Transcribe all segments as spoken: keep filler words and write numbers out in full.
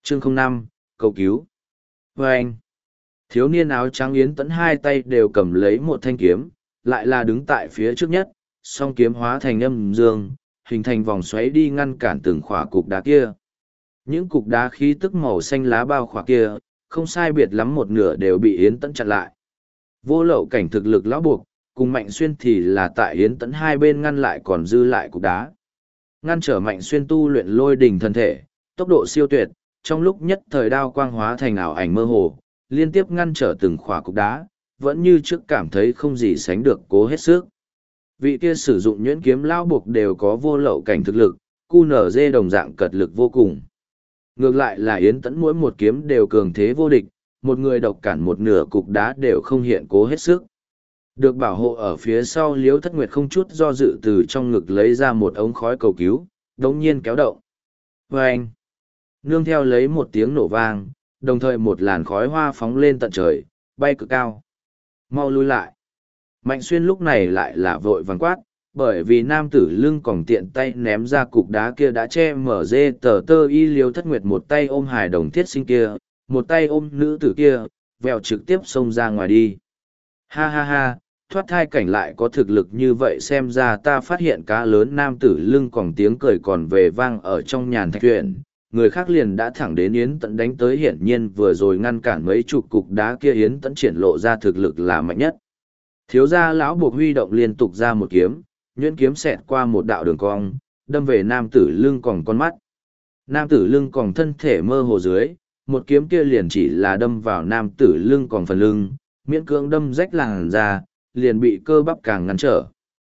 Chương không năm, cầu cứu. Và anh, thiếu niên áo trắng Yến Tẫn hai tay đều cầm lấy một thanh kiếm, lại là đứng tại phía trước nhất, song kiếm hóa thành âm dương, hình thành vòng xoáy đi ngăn cản từng khỏa cục đá kia. Những cục đá khí tức màu xanh lá bao khỏa kia, không sai biệt lắm một nửa đều bị Yến Tẫn chặn lại. Vô lậu cảnh thực lực lão buộc, cùng Mạnh Xuyên thì là tại Yến Tẫn hai bên ngăn lại còn dư lại cục đá. Ngăn trở Mạnh Xuyên tu luyện lôi đình thân thể, tốc độ siêu tuyệt, trong lúc nhất thời đao quang hóa thành ảo ảnh mơ hồ, liên tiếp ngăn trở từng khỏa cục đá, vẫn như trước cảm thấy không gì sánh được cố hết sức. Vị kia sử dụng nhuyễn kiếm lão buộc đều có vô lậu cảnh thực lực, cu nở dê đồng dạng cật lực vô cùng. Ngược lại là Yến Tẫn mỗi một kiếm đều cường thế vô địch, một người độc cản một nửa cục đá đều không hiện cố hết sức. Được bảo hộ ở phía sau Liễu Thất Nguyệt không chút do dự từ trong ngực lấy ra một ống khói cầu cứu, đống nhiên kéo động. Và anh, nương theo lấy một tiếng nổ vang, đồng thời một làn khói hoa phóng lên tận trời, bay cực cao. Mau lui lại. Mạnh Xuyên lúc này lại là vội vàng quát, bởi vì nam tử lưng còn tiện tay ném ra cục đá kia đã che mở dê tờ tơ y. Liễu Thất Nguyệt một tay ôm hài đồng thiết sinh kia, một tay ôm nữ tử kia, vèo trực tiếp xông ra ngoài đi. Ha ha ha, thoát thai cảnh lại có thực lực như vậy, xem ra ta phát hiện cá lớn. Nam tử lưng còn tiếng cười còn về vang ở trong nhàn thạch thuyền. Người khác liền đã thẳng đến Yến Tẫn đánh tới, hiển nhiên vừa rồi ngăn cản mấy chục cục đá kia Yến Tẫn triển lộ ra thực lực là mạnh nhất. Thiếu gia lão buộc huy động liên tục ra một kiếm, nhuyễn kiếm xẹt qua một đạo đường cong, đâm về nam tử lưng còn con mắt. Nam tử lưng còn thân thể mơ hồ dưới, một kiếm kia liền chỉ là đâm vào nam tử lưng còn phần lưng, miễn cưỡng đâm rách làn da, liền bị cơ bắp càng ngăn trở.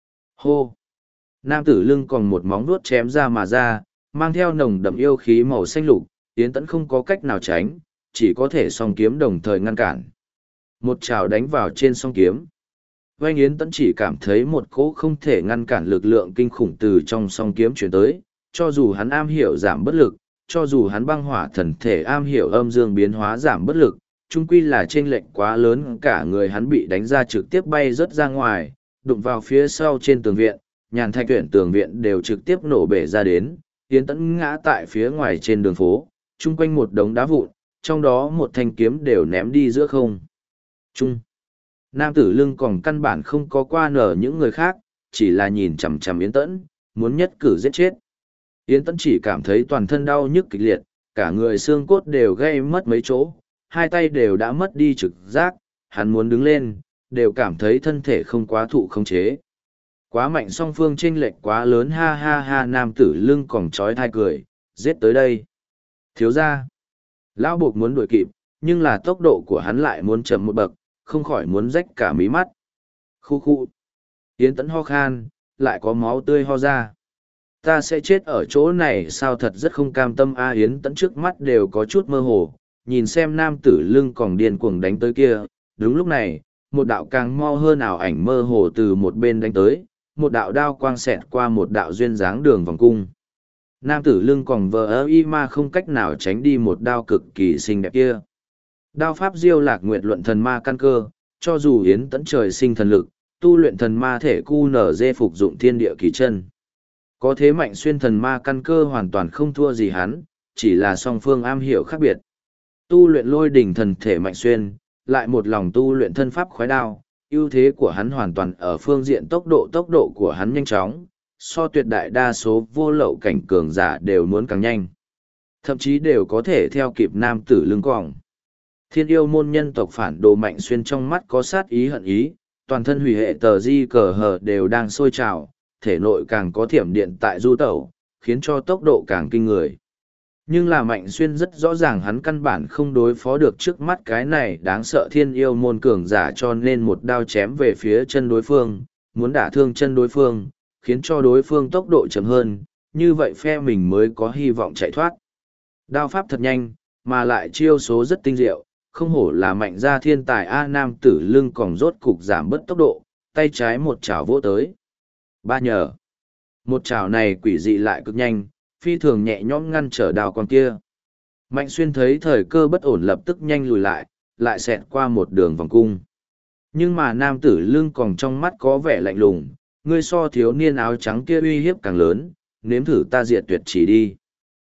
Hô! Nam tử lưng còn một móng vuốt chém ra mà ra, mang theo nồng đậm yêu khí màu xanh lục, Yến Tẫn không có cách nào tránh, chỉ có thể song kiếm đồng thời ngăn cản. Một trào đánh vào trên song kiếm. Oanh Yến Tẫn chỉ cảm thấy một cỗ không thể ngăn cản lực lượng kinh khủng từ trong song kiếm chuyển tới, cho dù hắn am hiểu giảm bất lực, cho dù hắn băng hỏa thần thể am hiểu âm dương biến hóa giảm bất lực, chung quy là chênh lệch quá lớn, cả người hắn bị đánh ra trực tiếp bay rớt ra ngoài, đụng vào phía sau trên tường viện, nhàn thạch tuyển tường viện đều trực tiếp nổ bể ra đến, Yến Tẫn ngã tại phía ngoài trên đường phố, chung quanh một đống đá vụn, trong đó một thanh kiếm đều ném đi giữa không. Trung. Nam tử lưng còn căn bản không có qua nở những người khác, chỉ là nhìn chằm chằm Yến Tẫn, muốn nhất cử giết chết. Yến Tẫn chỉ cảm thấy toàn thân đau nhức kịch liệt, cả người xương cốt đều gây mất mấy chỗ, hai tay đều đã mất đi trực giác, hắn muốn đứng lên, đều cảm thấy thân thể không quá thụ khống chế. Quá mạnh, song phương chênh lệch quá lớn, ha ha ha. Nam tử lưng còn trói thai cười, giết tới đây. Thiếu gia. Lão buộc muốn đuổi kịp, nhưng là tốc độ của hắn lại muốn chậm một bậc, không khỏi muốn rách cả mí mắt. Khu khu. Yến Tẫn ho khan, lại có máu tươi ho ra. Ta sẽ chết ở chỗ này sao, thật rất không cam tâm a. Yến Tẫn trước mắt đều có chút mơ hồ, nhìn xem nam tử lưng còn điên cuồng đánh tới kia. Đúng lúc này, một đạo càng mau hơn ảo ảnh mơ hồ từ một bên đánh tới, một đạo đao quang xẹt qua một đạo duyên dáng đường vòng cung. Nam tử lưng còn vờ ơ y ma không cách nào tránh đi một đao cực kỳ xinh đẹp kia. Đao pháp Diêu Lạc Nguyệt luận thần ma căn cơ, cho dù Yến Tẫn trời sinh thần lực, tu luyện thần ma thể cu nở dê phục dụng thiên địa kỳ chân. Có thế Mạnh Xuyên thần ma căn cơ hoàn toàn không thua gì hắn, chỉ là song phương am hiểu khác biệt. Tu luyện lôi đỉnh thần thể Mạnh Xuyên, lại một lòng tu luyện thân pháp khoái đao, ưu thế của hắn hoàn toàn ở phương diện tốc độ, tốc độ của hắn nhanh chóng, so tuyệt đại đa số vô lậu cảnh cường giả đều muốn càng nhanh. Thậm chí đều có thể theo kịp nam tử lưng còng. Thiên yêu môn nhân tộc phản đồ Mạnh Xuyên trong mắt có sát ý hận ý, toàn thân hủy hệ tờ di cờ hờ đều đang sôi trào, thể nội càng có thiểm điện tại du tẩu, khiến cho tốc độ càng kinh người. Nhưng là Mạnh Xuyên rất rõ ràng hắn căn bản không đối phó được trước mắt cái này đáng sợ thiên yêu môn cường giả, cho nên một đao chém về phía chân đối phương, muốn đả thương chân đối phương, khiến cho đối phương tốc độ chậm hơn, như vậy phe mình mới có hy vọng chạy thoát. Đao pháp thật nhanh, mà lại chiêu số rất tinh diệu, không hổ là Mạnh gia thiên tài A. Nam tử lưng còn rốt cục giảm bớt tốc độ, tay trái một chảo vỗ tới. Ba nhờ. Một chảo này quỷ dị lại cực nhanh, phi thường nhẹ nhõm ngăn trở đao con kia. Mạnh Xuyên thấy thời cơ bất ổn lập tức nhanh lùi lại, lại xẹt qua một đường vòng cung. Nhưng mà nam tử lưng còn trong mắt có vẻ lạnh lùng, ngươi so thiếu niên áo trắng kia uy hiếp càng lớn, nếm thử ta diệt tuyệt chỉ đi.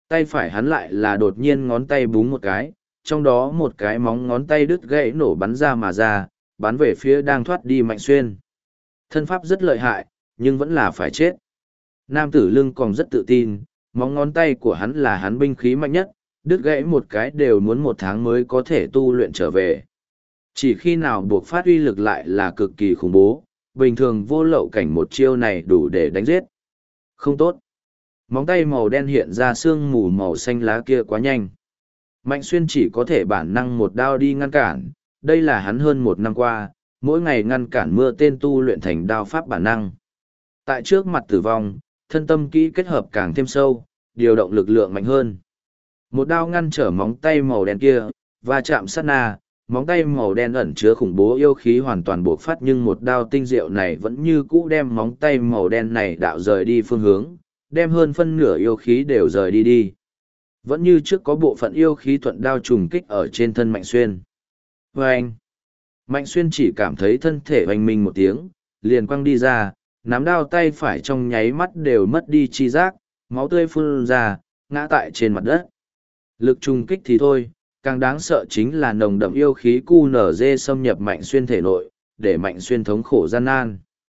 Tay phải hắn lại là đột nhiên ngón tay búng một cái, trong đó một cái móng ngón tay đứt gãy nổ bắn ra mà ra, bắn về phía đang thoát đi Mạnh Xuyên. Thân pháp rất lợi hại, nhưng vẫn là phải chết. Nam tử lưng còn rất tự tin, móng ngón tay của hắn là hắn binh khí mạnh nhất, đứt gãy một cái đều muốn một tháng mới có thể tu luyện trở về. Chỉ khi nào buộc phát uy lực lại là cực kỳ khủng bố, bình thường vô lậu cảnh một chiêu này đủ để đánh giết. Không tốt. Móng tay màu đen hiện ra sương mù màu xanh lá kia quá nhanh. Mạnh Xuyên chỉ có thể bản năng một đao đi ngăn cản, đây là hắn hơn một năm qua, mỗi ngày ngăn cản mưa tên tu luyện thành đao pháp bản năng. Tại trước mặt tử vong, thân tâm kỹ kết hợp càng thêm sâu, điều động lực lượng mạnh hơn. Một đao ngăn trở móng tay màu đen kia, và chạm sát na, móng tay màu đen ẩn chứa khủng bố yêu khí hoàn toàn bộc phát, nhưng một đao tinh diệu này vẫn như cũ đem móng tay màu đen này đạo rời đi phương hướng, đem hơn phân nửa yêu khí đều rời đi đi. Vẫn như trước có bộ phận yêu khí thuận đao trùng kích ở trên thân Mạnh Xuyên. Và anh, Mạnh Xuyên chỉ cảm thấy thân thể hoành minh một tiếng, liền quăng đi ra, nắm đao tay phải trong nháy mắt đều mất đi chi giác, máu tươi phun ra, ngã tại trên mặt đất. Lực trùng kích thì thôi, càng đáng sợ chính là nồng đậm yêu khí cu nở dê xâm nhập Mạnh Xuyên thể nội, để Mạnh Xuyên thống khổ gian nan.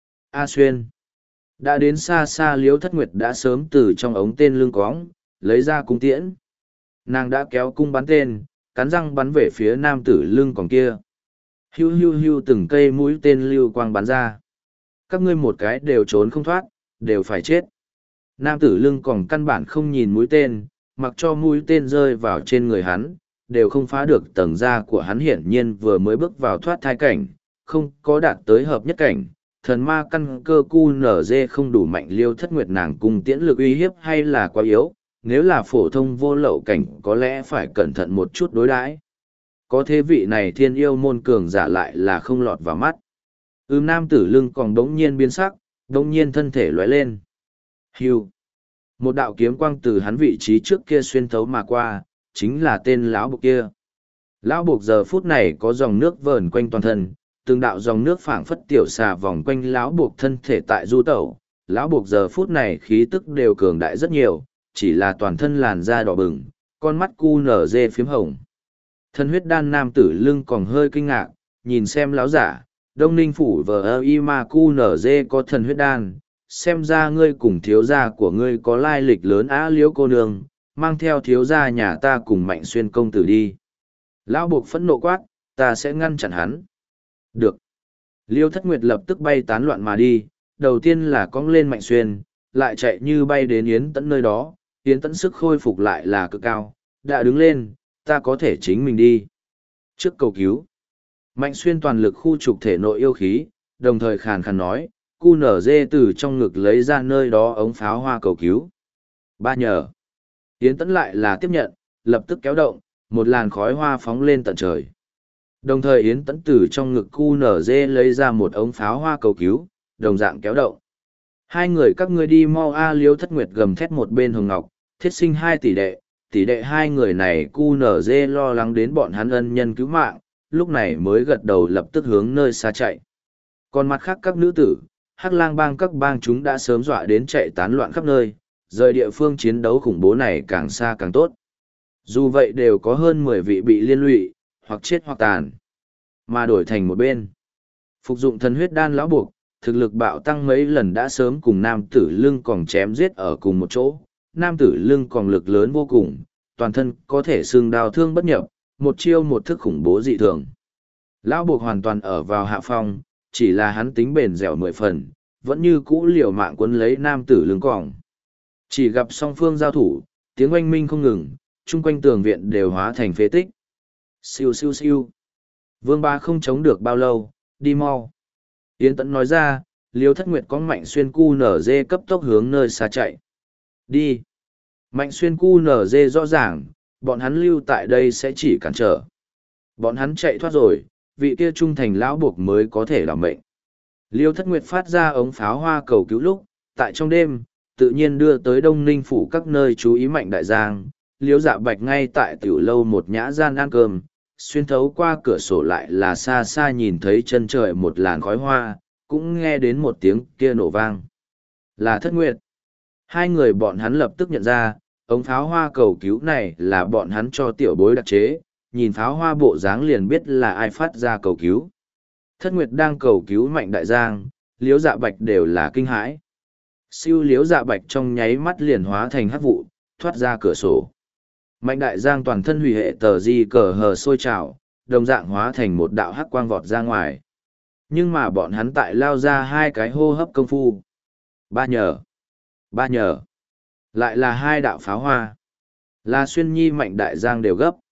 A Xuyên. Đã đến xa xa Liễu Thất Nguyệt đã sớm từ trong ống tên lưng cóng, lấy ra cung tiễn. Nàng đã kéo cung bắn tên, cắn răng bắn về phía nam tử lưng còng kia. Hiu hiu hiu từng cây mũi tên lưu quang bắn ra. Các ngươi một cái đều trốn không thoát, đều phải chết. Nam tử lưng còng căn bản không nhìn mũi tên, mặc cho mũi tên rơi vào trên người hắn, đều không phá được tầng da của hắn, hiển nhiên vừa mới bước vào thoát thai cảnh, không có đạt tới hợp nhất cảnh. Thần ma căn cơ cu nở dê không đủ mạnh, Liêu Thất Nguyệt nàng cùng tiễn lực uy hiếp hay là quá yếu, nếu là phổ thông vô lậu cảnh có lẽ phải cẩn thận một chút đối đãi. Có thế vị này thiên yêu môn cường giả lại là không lọt vào mắt. Ưm nam tử lưng còn đống nhiên biến sắc, đống nhiên thân thể lóe lên. Hiu. Một đạo kiếm quang từ hắn vị trí trước kia xuyên thấu mà qua, chính là tên lão buộc kia. Lão buộc giờ phút này có dòng nước vờn quanh toàn thân, từng đạo dòng nước phảng phất tiểu xà vòng quanh lão buộc thân thể tại du tẩu. Lão buộc giờ phút này khí tức đều cường đại rất nhiều, chỉ là toàn thân làn da đỏ bừng, con mắt cu nở dê phiếm hồng. Thân huyết đan nam tử lưng còn hơi kinh ngạc, nhìn xem lão giả, Đông Ninh phủ vờ ơ y ma cu nở dê có thần huyết đan, xem ra ngươi cùng thiếu gia của ngươi có lai lịch lớn á. Liễu cô nương, mang theo thiếu gia nhà ta cùng Mạnh Xuyên công tử đi. Lão buộc phẫn nộ quát, ta sẽ ngăn chặn hắn. Được. Liêu Thất Nguyệt lập tức bay tán loạn mà đi, đầu tiên là cong lên Mạnh Xuyên, lại chạy như bay đến Yến Tẫn nơi đó. Yến Tẫn sức khôi phục lại là cực cao, đã đứng lên, ta có thể chính mình đi. Trước cầu cứu, Mạnh Xuyên toàn lực khu trục thể nội yêu khí, đồng thời khàn khàn nói, cu nở dê từ trong ngực lấy ra nơi đó ống pháo hoa cầu cứu. Ba nhờ. Yến Tẫn lại là tiếp nhận, lập tức kéo động, một làn khói hoa phóng lên tận trời. Đồng thời Yến Tẫn từ trong ngực cu nở dê lấy ra một ống pháo hoa cầu cứu, đồng dạng kéo động. Hai người các ngươi đi mau a. Liêu Thất Nguyệt gầm thét một bên Hồng Ngọc, thiết sinh hai tỷ đệ, tỷ đệ hai người này cu nở dê lo lắng đến bọn hắn ân nhân cứu mạng, lúc này mới gật đầu lập tức hướng nơi xa chạy. Còn mặt khác các nữ tử, Hắc Lang bang các bang chúng đã sớm dọa đến chạy tán loạn khắp nơi, rời địa phương chiến đấu khủng bố này càng xa càng tốt. Dù vậy đều có hơn mười vị bị liên lụy, hoặc chết hoặc tàn, mà đổi thành một bên. Phục dụng thần huyết đan lão buộc, thực lực bạo tăng mấy lần đã sớm cùng nam tử lưng còn chém giết ở cùng một chỗ. Nam tử lưng còn lực lớn vô cùng, toàn thân có thể xương đào thương bất nhập, một chiêu một thức khủng bố dị thường. Lão buộc hoàn toàn ở vào hạ phong, chỉ là hắn tính bền dẻo mười phần, vẫn như cũ liều mạng quấn lấy nam tử lưng còng. Chỉ gặp song phương giao thủ, tiếng oanh minh không ngừng, chung quanh tường viện đều hóa thành phế tích. Siêu siêu siêu. Vương Ba không chống được bao lâu, đi mau. Yến Tẫn nói ra, Liêu Thất Nguyệt có Mạnh Xuyên cu nở dê cấp tốc hướng nơi xa chạy. Đi. Mạnh Xuyên cu nở dê rõ ràng, bọn hắn lưu tại đây sẽ chỉ cản trở. Bọn hắn chạy thoát rồi, vị kia trung thành lão buộc mới có thể làm mệnh. Liêu Thất Nguyệt phát ra ống pháo hoa cầu cứu lúc, tại trong đêm, tự nhiên đưa tới Đông Ninh phủ các nơi chú ý Mạnh Đại Giang. Liêu Dạ Bạch ngay tại tiểu lâu một nhã gian ăn cơm, xuyên thấu qua cửa sổ lại là xa xa nhìn thấy chân trời một làn khói hoa, cũng nghe đến một tiếng kia nổ vang. Là Thất Nguyệt. Hai người bọn hắn lập tức nhận ra, Ống pháo hoa cầu cứu này là bọn hắn cho tiểu bối đặc chế, nhìn pháo hoa bộ dáng liền biết là ai phát ra cầu cứu. Thất Nguyệt đang cầu cứu Mạnh Đại Giang, Liễu Dạ Bạch đều là kinh hãi. Siêu Liễu Dạ Bạch trong nháy mắt liền hóa thành hắc vụ, thoát ra cửa sổ. Mạnh Đại Giang toàn thân hủy hệ tờ di cờ hờ sôi trào, đồng dạng hóa thành một đạo hắc quang vọt ra ngoài. Nhưng mà bọn hắn tại lao ra hai cái hô hấp công phu. Ba nhờ, ba nhờ, lại là hai đạo pháo hoa. Là Xuyên Nhi Mạnh Đại Giang đều gấp.